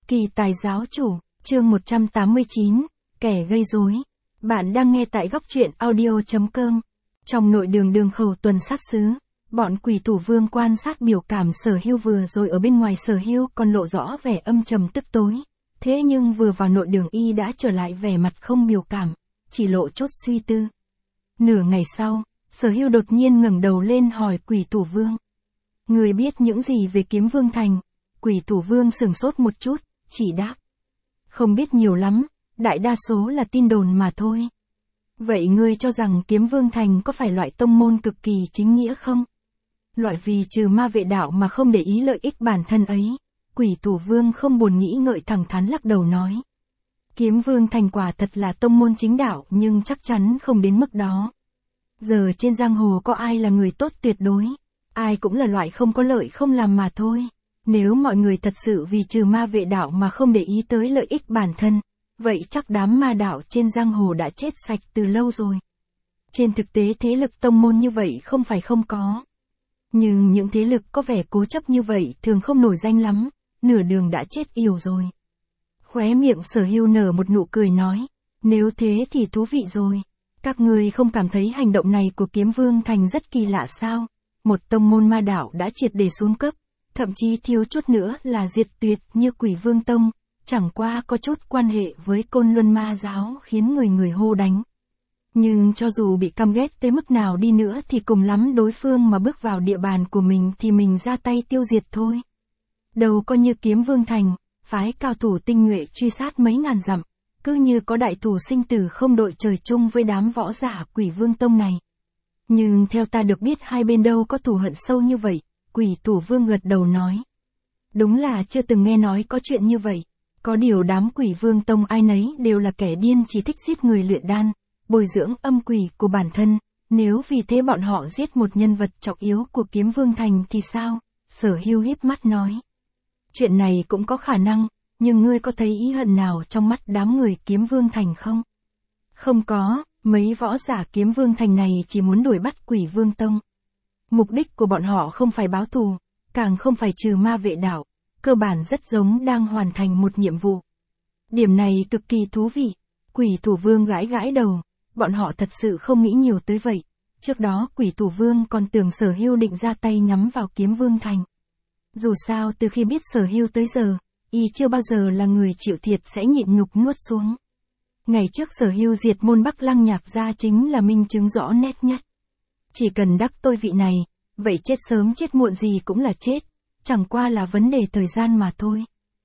Kỳ tài giáo chủ, chương 189, kẻ gây rối. Bạn đang nghe tại góc truyện audio.com. Trong nội đường đường khẩu tuần sát xứ, bọn quỷ thủ vương quan sát biểu cảm Sở Hưu vừa rồi ở bên ngoài Sở Hưu còn lộ rõ vẻ âm trầm tức tối. Thế nhưng vừa vào nội đường y đã trở lại vẻ mặt không biểu cảm, chỉ lộ chốt suy tư. Nửa ngày sau, Sở Hưu đột nhiên ngẩng đầu lên hỏi quỷ thủ vương. Người biết những gì về Kiếm Vương Thành? Quỷ thủ vương sửng sốt một chút, chỉ đáp. Không biết nhiều lắm, đại đa số là tin đồn mà thôi. Vậy ngươi cho rằng Kiếm Vương Thành có phải loại tông môn cực kỳ chính nghĩa không? Loại vì trừ ma vệ đạo mà không để ý lợi ích bản thân ấy. Quỷ thủ vương không buồn nghĩ ngợi thẳng thắn lắc đầu nói. Kiếm Vương Thành quả thật là tông môn chính đạo nhưng chắc chắn không đến mức đó. Giờ trên giang hồ có ai là người tốt tuyệt đối? Ai cũng là loại không có lợi không làm mà thôi. Nếu mọi người thật sự vì trừ ma vệ đạo mà không để ý tới lợi ích bản thân, vậy chắc đám ma đạo trên giang hồ đã chết sạch từ lâu rồi. Trên thực tế thế lực tông môn như vậy không phải không có. Nhưng những thế lực có vẻ cố chấp như vậy thường không nổi danh lắm, nửa đường đã chết yểu rồi. Khóe miệng Sở Hưu nở một nụ cười nói, nếu thế thì thú vị rồi. Các ngươi không cảm thấy hành động này của Kiếm Vương Thành rất kỳ lạ sao? Một tông môn ma đạo đã triệt để xuống cấp, thậm chí thiếu chút nữa là diệt tuyệt như Quỷ Vương Tông, chẳng qua có chút quan hệ với Côn Luân Ma Giáo khiến người người hô đánh. Nhưng cho dù bị căm ghét tới mức nào đi nữa thì cùng lắm đối phương mà bước vào địa bàn của mình thì mình ra tay tiêu diệt thôi. Đâu có như Kiếm Vương Thành, phái cao thủ tinh nhuệ truy sát mấy ngàn dặm, cứ như có đại thủ sinh tử không đội trời chung với đám võ giả Quỷ Vương Tông này. Nhưng theo ta được biết hai bên đâu có thù hận sâu như vậy, Quỷ thủ vương gật đầu nói. Đúng là chưa từng nghe nói có chuyện như vậy, có điều đám Quỷ Vương Tông ai nấy đều là kẻ điên chỉ thích giết người luyện đan, bồi dưỡng âm quỷ của bản thân, nếu vì thế bọn họ giết một nhân vật trọng yếu của Kiếm Vương Thành thì sao? Sở Hưu híp mắt nói. Chuyện này cũng có khả năng, nhưng ngươi có thấy ý hận nào trong mắt đám người Kiếm Vương Thành không? Không có, mấy võ giả Kiếm Vương Thành này chỉ muốn đuổi bắt Quỷ Vương Tông. Mục đích của bọn họ không phải báo thù, càng không phải trừ ma vệ đạo, cơ bản rất giống đang hoàn thành một nhiệm vụ. Điểm này cực kỳ thú vị. Quỷ thủ vương gãi gãi đầu, bọn họ thật sự không nghĩ nhiều tới vậy. Trước đó Quỷ thủ vương còn tưởng Sở Hưu định ra tay nhắm vào Kiếm Vương Thành. Dù sao từ khi biết Sở Hưu tới giờ, y chưa bao giờ là người chịu thiệt sẽ nhịn nhục nuốt xuống. Ngày trước Sở Hưu diệt môn Bắc Lăng Nhạc gia chính là minh chứng rõ nét nhất. Chỉ cần đắc tội vị này, vậy chết sớm chết muộn gì cũng là chết, chẳng qua là vấn đề thời gian mà thôi.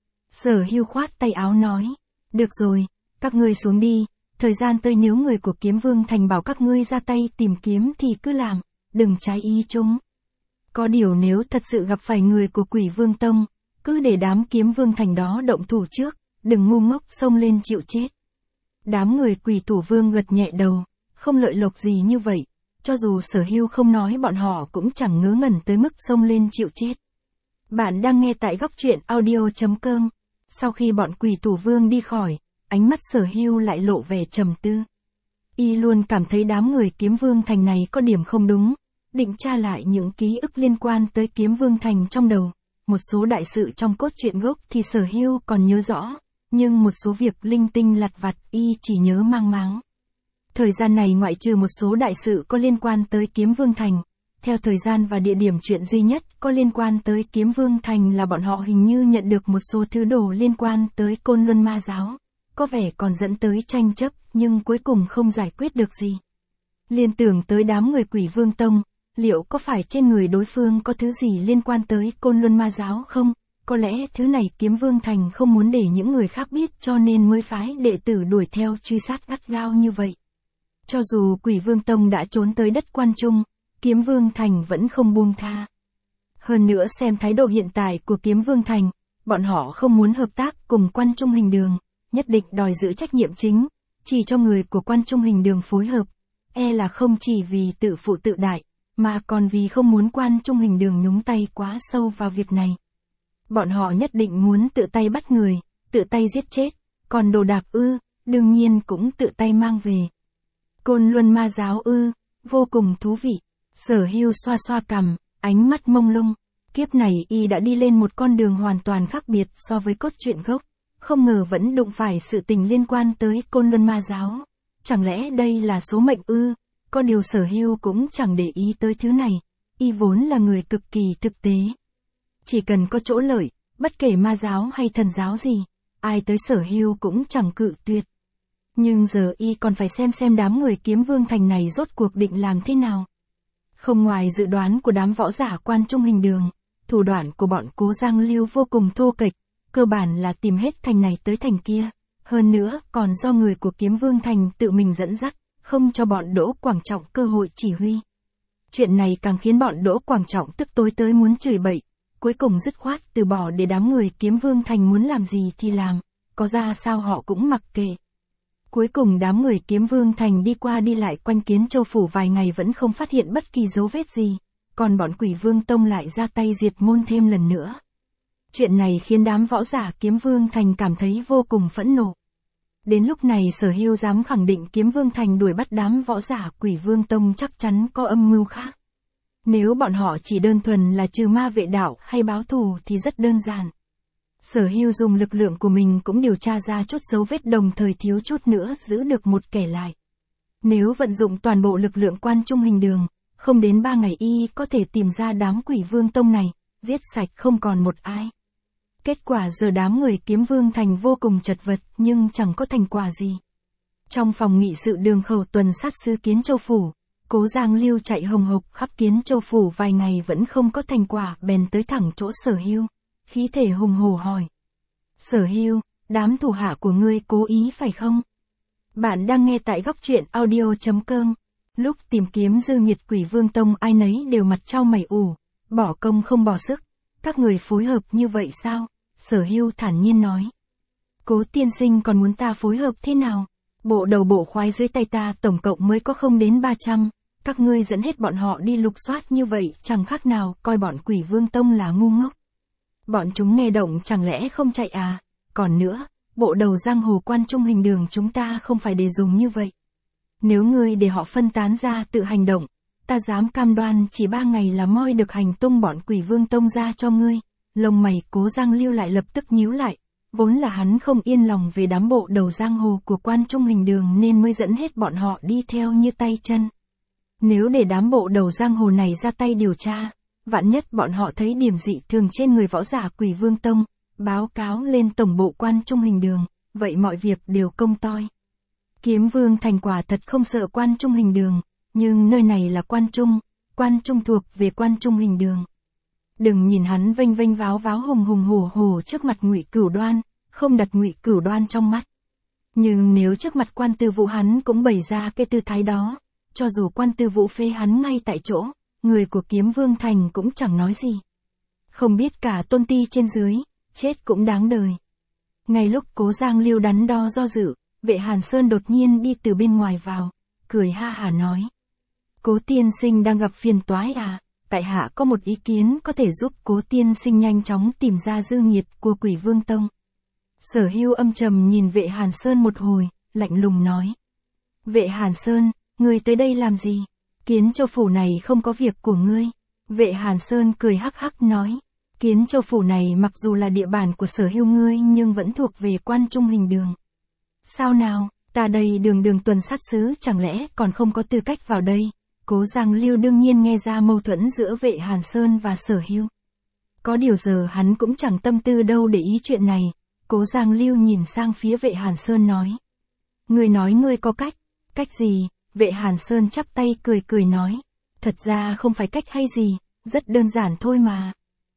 Sở Hưu khoát tay áo nói, được rồi, các ngươi xuống đi, thời gian tới nếu người của Kiếm Vương Thành bảo các ngươi ra tay tìm kiếm thì cứ làm, đừng trái ý chúng. Có điều nếu thật sự gặp phải người của Quỷ Vương Tông, cứ để đám Kiếm Vương Thành đó động thủ trước, đừng ngu ngốc xông lên chịu chết. Đám người Quỷ thủ vương gật nhẹ đầu, không lợi lộc gì như vậy. Cho dù Sở Hưu không nói bọn họ cũng chẳng ngớ ngẩn tới mức xông lên chịu chết. Bạn đang nghe tại góc truyện audio.com. Sau khi bọn Quỷ thủ vương đi khỏi, ánh mắt Sở Hưu lại lộ vẻ trầm tư. Y luôn cảm thấy đám người Kiếm Vương Thành này có điểm không đúng, định tra lại những ký ức liên quan tới Kiếm Vương Thành trong đầu. Một số đại sự trong cốt truyện gốc thì Sở Hưu còn nhớ rõ, nhưng một số việc linh tinh lặt vặt y chỉ nhớ mang máng. Thời gian này ngoại trừ một số đại sự có liên quan tới Kiếm Vương Thành, theo thời gian và địa điểm chuyện duy nhất có liên quan tới Kiếm Vương Thành là bọn họ hình như nhận được một số thứ đồ liên quan tới Côn Luân Ma Giáo, có vẻ còn dẫn tới tranh chấp nhưng cuối cùng không giải quyết được gì. Liên tưởng tới đám người Quỷ Vương Tông, liệu có phải trên người đối phương có thứ gì liên quan tới Côn Luân Ma Giáo không? Có lẽ thứ này Kiếm Vương Thành không muốn để những người khác biết cho nên mới phái đệ tử đuổi theo truy sát gắt gao như vậy. Cho dù Quỷ Vương Tông đã trốn tới đất Quan Trung, Kiếm Vương Thành vẫn không buông tha. Hơn nữa xem thái độ hiện tại của Kiếm Vương Thành, bọn họ không muốn hợp tác cùng Quan Trung Hình Đường, nhất định đòi giữ trách nhiệm chính, chỉ cho người của Quan Trung Hình Đường phối hợp, là không chỉ vì tự phụ tự đại, mà còn vì không muốn Quan Trung Hình Đường nhúng tay quá sâu vào việc này. Bọn họ nhất định muốn tự tay bắt người, tự tay giết chết, còn đồ đạc đương nhiên cũng tự tay mang về. Côn Luân Ma Giáo vô cùng thú vị. Sở Hưu xoa xoa cằm, ánh mắt mông lung. Kiếp này y đã đi lên một con đường hoàn toàn khác biệt so với cốt truyện gốc. không ngờ vẫn đụng phải sự tình liên quan tới Côn Luân Ma giáo. Chẳng lẽ đây là số mệnh ư? Có điều Sở Hưu cũng chẳng để ý tới thứ này, y vốn là người cực kỳ thực tế. Chỉ cần có chỗ lợi, bất kể ma giáo hay thần giáo gì, ai tới Sở Hưu cũng chẳng cự tuyệt. Nhưng giờ y còn phải xem đám người Kiếm Vương Thành này rốt cuộc định làm thế nào. Không ngoài dự đoán của đám võ giả Quan Trung Hình Đường, thủ đoạn của bọn Cố Giang Lưu vô cùng thô kệch, cơ bản là tìm hết thành này tới thành kia. Hơn nữa, còn do người của Kiếm Vương Thành tự mình dẫn dắt, không cho bọn Đỗ Quảng Trọng cơ hội chỉ huy. Chuyện này càng khiến bọn Đỗ Quảng Trọng tức tối tới muốn chửi bậy, cuối cùng dứt khoát từ bỏ để đám người Kiếm Vương Thành muốn làm gì thì làm, có ra sao họ cũng mặc kệ. Cuối cùng đám người Kiếm Vương Thành đi qua đi lại quanh Kiến Châu Phủ vài ngày vẫn không phát hiện bất kỳ dấu vết gì, còn bọn Quỷ Vương Tông lại ra tay diệt môn thêm lần nữa. Chuyện này khiến đám võ giả Kiếm Vương Thành cảm thấy vô cùng phẫn nộ. Đến lúc này Sở Hưu dám khẳng định Kiếm Vương Thành đuổi bắt đám võ giả Quỷ Vương Tông chắc chắn có âm mưu khác. Nếu bọn họ chỉ đơn thuần là trừ ma vệ đạo hay báo thù thì rất đơn giản. Sở Hưu dùng lực lượng của mình cũng điều tra ra chút dấu vết, đồng thời thiếu chút nữa giữ được một kẻ lại. Nếu vận dụng toàn bộ lực lượng Quan Trung Hình Đường, không đến 3 ngày y có thể tìm ra đám Quỷ Vương Tông này, giết sạch không còn một ai. Kết quả giờ đám người Kiếm Vương Thành vô cùng chật vật nhưng chẳng có thành quả gì. Trong phòng nghị sự đường khẩu tuần sát sứ Kiến Châu Phủ, Cố Giang Lưu chạy hồng hộc khắp Kiến Châu Phủ vài ngày vẫn không có thành quả, bèn tới thẳng chỗ Sở Hưu, khí thể hùng hổ hỏi. Sở Hưu, đám thủ hạ của ngươi cố ý phải không? Bạn đang nghe tại góc truyện audio.com. Lúc tìm kiếm dư nghiệt Quỷ Vương Tông ai nấy đều mặt trao mày ủ, bỏ công không bỏ sức. Các người phối hợp như vậy sao? Sở Hưu thản nhiên nói. Cố tiên sinh còn muốn ta phối hợp thế nào? Bộ đầu bộ khoái dưới tay ta tổng cộng mới có không đến 300, các ngươi dẫn hết bọn họ đi lục soát như vậy chẳng khác nào coi bọn Quỷ Vương Tông là ngu ngốc. Bọn chúng nghe động chẳng lẽ không chạy à? Còn nữa, bộ đầu giang hồ Quan Trung Hình Đường chúng ta không phải để dùng như vậy. Nếu ngươi để họ phân tán ra tự hành động, ta dám cam đoan chỉ 3 ngày là moi được hành tung bọn Quỷ Vương Tông ra cho ngươi. Lông mày Cố Giang Lưu lại lập tức nhíu lại, vốn là hắn không yên lòng về đám bộ đầu giang hồ của Quan Trung Hình Đường nên mới dẫn hết bọn họ đi theo như tay chân. Nếu để đám bộ đầu giang hồ này ra tay điều tra, vạn nhất bọn họ thấy điểm dị thường trên người võ giả Quỷ Vương Tông, báo cáo lên tổng bộ Quan Trung Hình Đường, vậy mọi việc đều công toi. Kiếm Vương Thành quả thật không sợ Quan Trung Hình Đường, nhưng nơi này là Quan Trung thuộc về Quan Trung Hình Đường. Đừng nhìn hắn vênh vênh váo váo hùng hùng hổ hổ trước mặt Ngụy Cửu Đoan, không đặt Ngụy Cửu Đoan trong mắt. Nhưng nếu trước mặt Quan Tư Vũ hắn cũng bày ra cái tư thái đó, cho dù Quan Tư Vũ phê hắn ngay tại chỗ, người của Kiếm Vương Thành cũng chẳng nói gì. Không biết cả tôn ti trên dưới, chết cũng đáng đời. Ngay lúc Cố Giang Lưu đắn đo do dự, Vệ Hàn Sơn đột nhiên đi từ bên ngoài vào, cười ha hả nói. Cố tiên sinh đang gặp phiền toái à? Tại hạ có một ý kiến có thể giúp Cố tiên sinh nhanh chóng tìm ra dư nghiệt của Quỷ Vương Tông. Sở Hưu âm trầm nhìn Vệ Hàn Sơn một hồi, lạnh lùng nói. Vệ Hàn Sơn, ngươi tới đây làm gì? Kiến Châu Phủ này không có việc của ngươi. Vệ Hàn Sơn cười hắc hắc nói. Kiến Châu Phủ này mặc dù là địa bàn của Sở Hưu ngươi nhưng vẫn thuộc về Quan Trung Hình Đường. Sao nào, ta đây đường tuần sát sứ chẳng lẽ còn không có tư cách vào đây? Cố Giang Lưu đương nhiên nghe ra mâu thuẫn giữa Vệ Hàn Sơn và Sở Hưu. Có điều giờ hắn cũng chẳng tâm tư đâu để ý chuyện này. Cố Giang Lưu nhìn sang phía Vệ Hàn Sơn nói. Ngươi nói ngươi có cách. Cách gì? Vệ Hàn Sơn chắp tay cười nói. Thật ra không phải cách hay gì, rất đơn giản thôi mà.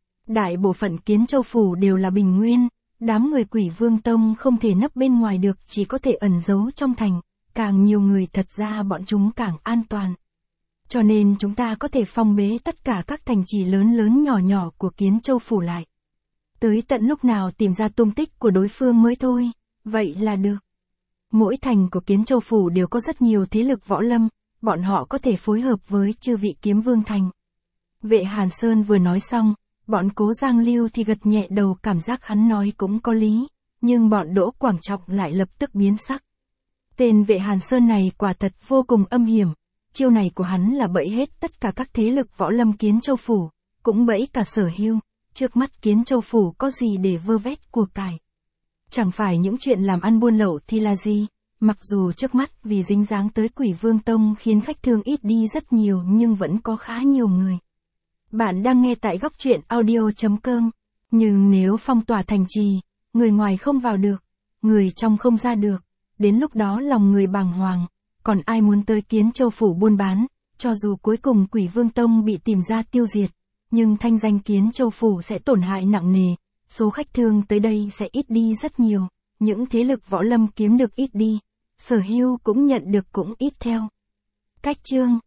Đại bộ phận Kiến Châu Phủ đều là bình nguyên, đám người Quỷ Vương Tông không thể nấp bên ngoài được, chỉ có thể ẩn giấu trong thành, càng nhiều người thật ra bọn chúng càng an toàn. Cho nên chúng ta có thể phong bế tất cả các thành trì lớn nhỏ của Kiến Châu Phủ lại. Tới tận lúc nào tìm ra tung tích của đối phương mới thôi, vậy là được. Mỗi thành của Kiến Châu Phủ đều có rất nhiều thế lực võ lâm, bọn họ có thể phối hợp với chư vị Kiếm Vương Thành. Vệ Hàn Sơn vừa nói xong, bọn Cố Giang Lưu thì gật nhẹ đầu, cảm giác hắn nói cũng có lý, nhưng bọn Đỗ Quảng Trọng lại lập tức biến sắc. Tên Vệ Hàn Sơn này quả thật vô cùng âm hiểm, chiêu này của hắn là bẫy hết tất cả các thế lực võ lâm Kiến Châu Phủ, cũng bẫy cả Sở Hưu, trước mắt Kiến Châu Phủ có gì để vơ vét của cải. Chẳng phải những chuyện làm ăn buôn lậu thì là gì? Mặc dù trước mắt vì dính dáng tới Quỷ Vương Tông khiến khách thương ít đi rất nhiều nhưng vẫn có khá nhiều người. Bạn đang nghe tại góc truyện audio.com. Nhưng nếu phong tỏa thành trì, người ngoài không vào được, người trong không ra được, đến lúc đó lòng người bàng hoàng, còn ai muốn tới Kiến Châu Phủ buôn bán, cho dù cuối cùng Quỷ Vương Tông bị tìm ra tiêu diệt, nhưng thanh danh Kiến Châu Phủ sẽ tổn hại nặng nề, số khách thương tới đây sẽ ít đi rất nhiều, những thế lực võ lâm kiếm được ít đi, sở hữu cũng nhận được cũng ít theo. Cách chương